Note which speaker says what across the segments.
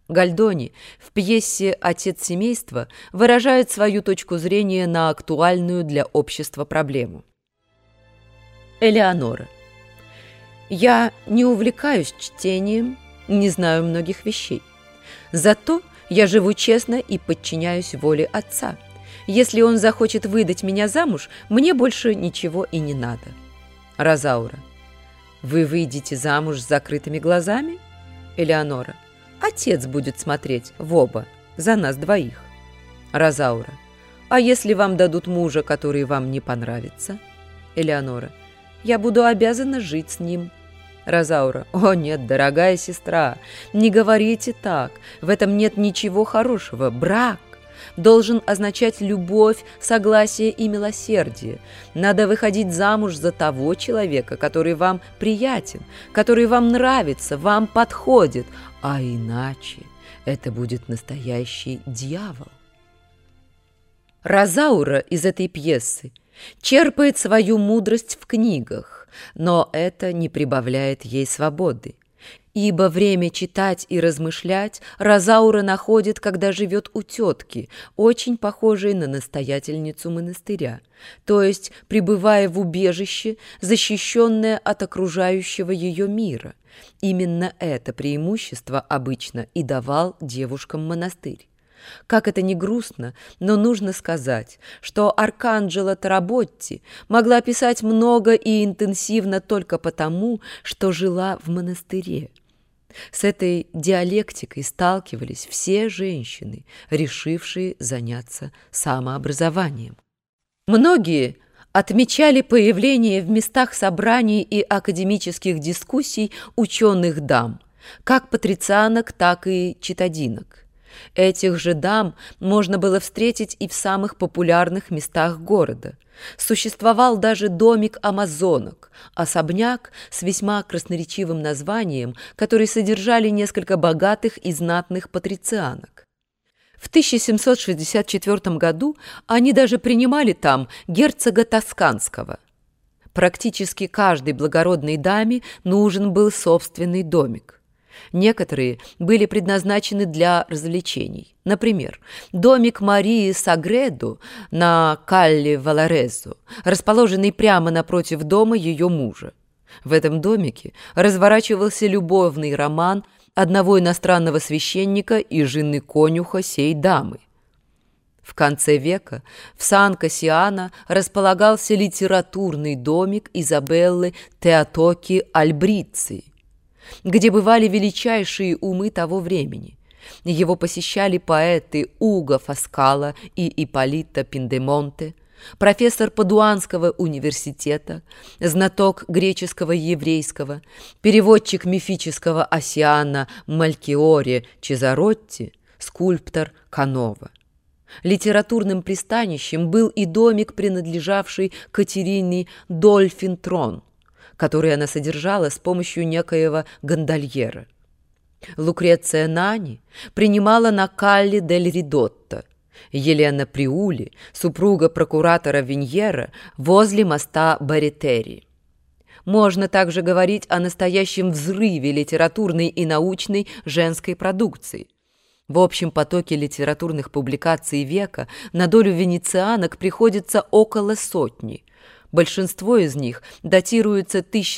Speaker 1: Гальдони в пьесе «Отец семейства» выражает свою точку зрения на актуальную для общества проблему. Элеонора. «Я не увлекаюсь чтением, не знаю многих вещей. Зато я живу честно и подчиняюсь воле отца. Если он захочет выдать меня замуж, мне больше ничего и не надо». Розаура. «Вы выйдете замуж с закрытыми глазами?» Элеонора. «Отец будет смотреть в оба, за нас двоих». Розаура. «А если вам дадут мужа, который вам не понравится?» Элеонора. «Я буду обязана жить с ним». Розаура. «О нет, дорогая сестра, не говорите так, в этом нет ничего хорошего. Брак должен означать любовь, согласие и милосердие. Надо выходить замуж за того человека, который вам приятен, который вам нравится, вам подходит, а иначе это будет настоящий дьявол». Розаура из этой пьесы черпает свою мудрость в книгах, но это не прибавляет ей свободы. Ибо время читать и размышлять Розаура находит, когда живет у тетки, очень похожей на настоятельницу монастыря, то есть пребывая в убежище, защищенное от окружающего ее мира. Именно это преимущество обычно и давал девушкам монастырь. Как это ни грустно, но нужно сказать, что Арканджело Таработти могла писать много и интенсивно только потому, что жила в монастыре. С этой диалектикой сталкивались все женщины, решившие заняться самообразованием. Многие отмечали появление в местах собраний и академических дискуссий ученых дам, как патрицианок, так и читадинок. Этих же дам можно было встретить и в самых популярных местах города. Существовал даже домик амазонок, особняк с весьма красноречивым названием, который содержали несколько богатых и знатных патрицианок. В 1764 году они даже принимали там герцога Тосканского. Практически каждой благородной даме нужен был собственный домик. Некоторые были предназначены для развлечений. Например, домик Марии Сагредо на Калле Валарезо, расположенный прямо напротив дома ее мужа. В этом домике разворачивался любовный роман одного иностранного священника и жены конюха сей дамы. В конце века в Сан-Кассиано располагался литературный домик Изабеллы Теотоки Альбрици, где бывали величайшие умы того времени. Его посещали поэты Уго Фаскала и Ипполито Пиндемонте, профессор Падуанского университета, знаток греческого и еврейского, переводчик мифического Осиана Малькиоре Чезаротти, скульптор Канова. Литературным пристанищем был и домик, принадлежавший Катерине Дольфин-Трон, который она содержала с помощью некоего гондольера. Лукреция Нани принимала на Калле дель Ридотто, Елена Приули, супруга прокуратора Виньера, возле моста Баретери. Можно также говорить о настоящем взрыве литературной и научной женской продукции. В общем потоке литературных публикаций века на долю венецианок приходится около сотни. Большинство из них датируются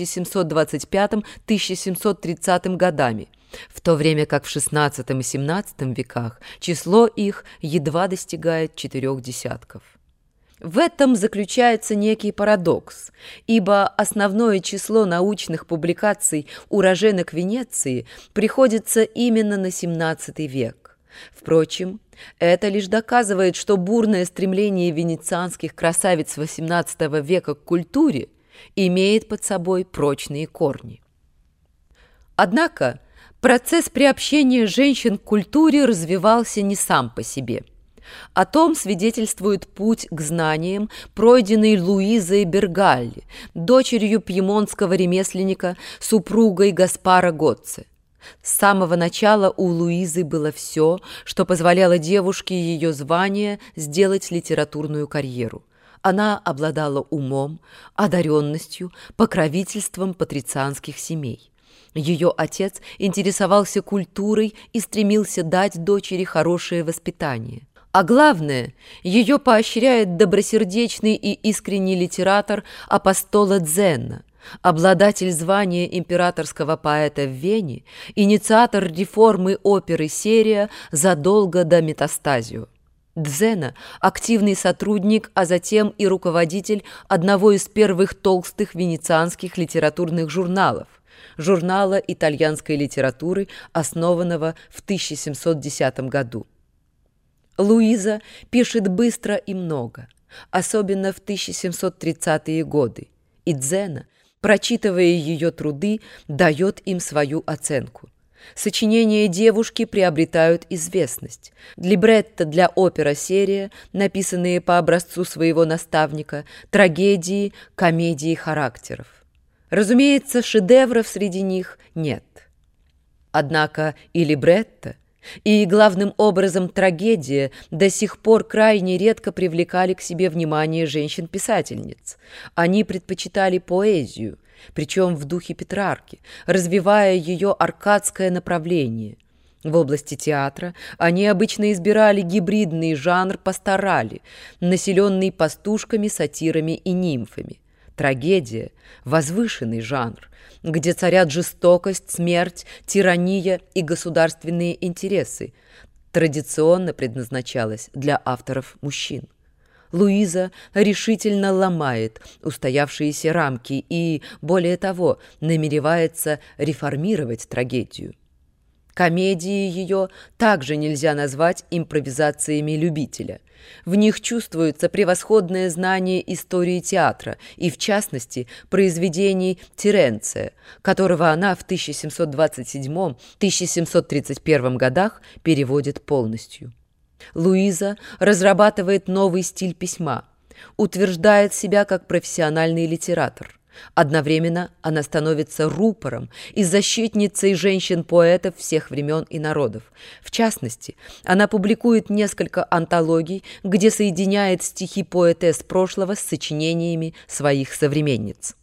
Speaker 1: 1725-1730 годами, в то время как в XVI и XVII веках число их едва достигает 4 десятков. В этом заключается некий парадокс, ибо основное число научных публикаций уроженок Венеции приходится именно на XVII век. Впрочем, это лишь доказывает, что бурное стремление венецианских красавиц XVIII века к культуре имеет под собой прочные корни. Однако процесс приобщения женщин к культуре развивался не сам по себе. О том свидетельствует путь к знаниям, пройденный Луизой Бергалли, дочерью пьемонтского ремесленника, супругой Гаспара Гоцци. С самого начала у Луизы было все, что позволяло девушке ее звания сделать литературную карьеру. Она обладала умом, одаренностью, покровительством патрицианских семей. Ее отец интересовался культурой и стремился дать дочери хорошее воспитание. А главное, ее поощряет добросердечный и искренний литератор Апостола Дзена, обладатель звания императорского поэта в Вене, инициатор реформы оперы «Серия» задолго до «Метастазио». Дзена – активный сотрудник, а затем и руководитель одного из первых толстых венецианских литературных журналов – журнала итальянской литературы, основанного в 1710 году. Луиза пишет быстро и много, особенно в 1730-е годы, и Дзена, прочитывая ее труды, дает им свою оценку. Сочинения девушки приобретают известность. Либретто для опера-серия, написанные по образцу своего наставника, трагедии, комедии характеров. Разумеется, шедевров среди них нет. Однако и либретто, и, главным образом, трагедия до сих пор крайне редко привлекали к себе внимание женщин-писательниц. Они предпочитали поэзию, причем в духе Петрарки, развивая ее аркадское направление. В области театра они обычно избирали гибридный жанр пасторали, населенный пастушками, сатирами и нимфами. Трагедия – возвышенный жанр, где царят жестокость, смерть, тирания и государственные интересы, традиционно предназначалась для авторов-мужчин. Луиза решительно ломает устоявшиеся рамки и, более того, намеревается реформировать трагедию. Комедии ее также нельзя назвать импровизациями любителя. В них чувствуется превосходное знание истории театра и, в частности, произведений Теренция, которого она в 1727-1731 годах переводит полностью. Луиза разрабатывает новый стиль письма, утверждает себя как профессиональный литератор. Одновременно она становится рупором и защитницей женщин-поэтов всех времен и народов. В частности, она публикует несколько антологий, где соединяет стихи поэтесс прошлого с сочинениями своих современниц.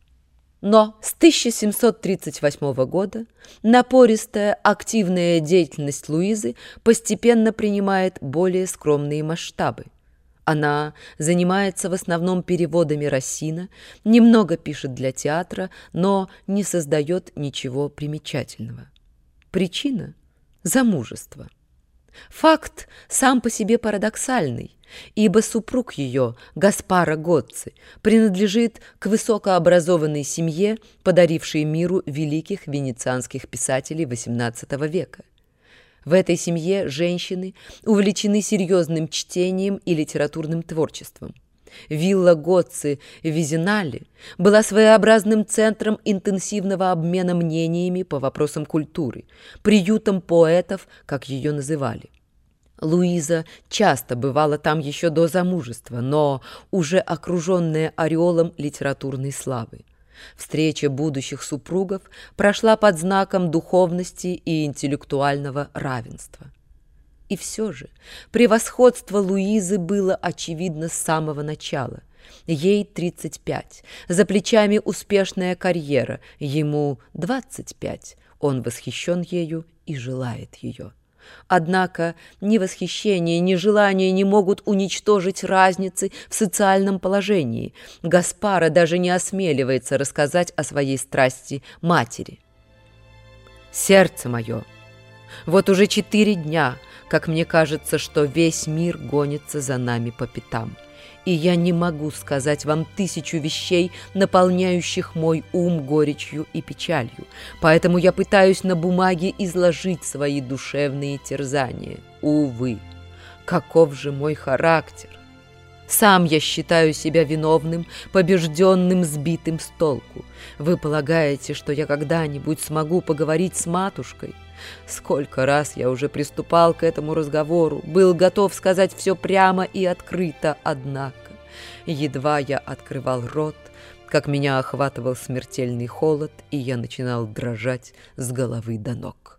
Speaker 1: Но с 1738 года напористая активная деятельность Луизы постепенно принимает более скромные масштабы. Она занимается в основном переводами Рассина, немного пишет для театра, но не создает ничего примечательного. Причина – замужество. Факт сам по себе парадоксальный, ибо супруг ее, Гаспаро Гоцци, принадлежит к высокообразованной семье, подарившей миру великих венецианских писателей XVIII века. В этой семье женщины увлечены серьезным чтением и литературным творчеством. Вилла Гоцци Визинале была своеобразным центром интенсивного обмена мнениями по вопросам культуры, приютом поэтов, как ее называли. Луиза часто бывала там еще до замужества, но уже окруженная ореолом литературной славы. Встреча будущих супругов прошла под знаком духовности и интеллектуального равенства. И все же превосходство Луизы было очевидно с самого начала. Ей 35, за плечами успешная карьера, ему 25, он восхищен ею и желает ее. Однако ни восхищение, ни желание не могут уничтожить разницы в социальном положении. Гаспаро даже не осмеливается рассказать о своей страсти матери. «Сердце мое, вот уже 4 дня, как мне кажется, что весь мир гонится за нами по пятам. И я не могу сказать вам 1000 вещей, наполняющих мой ум горечью и печалью. Поэтому я пытаюсь на бумаге изложить свои душевные терзания. Увы, каков же мой характер! Сам я считаю себя виновным, побежденным, сбитым с толку. Вы полагаете, что я когда-нибудь смогу поговорить с матушкой? Сколько раз я уже приступал к этому разговору, был готов сказать все прямо и открыто, однако едва я открывал рот, как меня охватывал смертельный холод, и я начинал дрожать с головы до ног.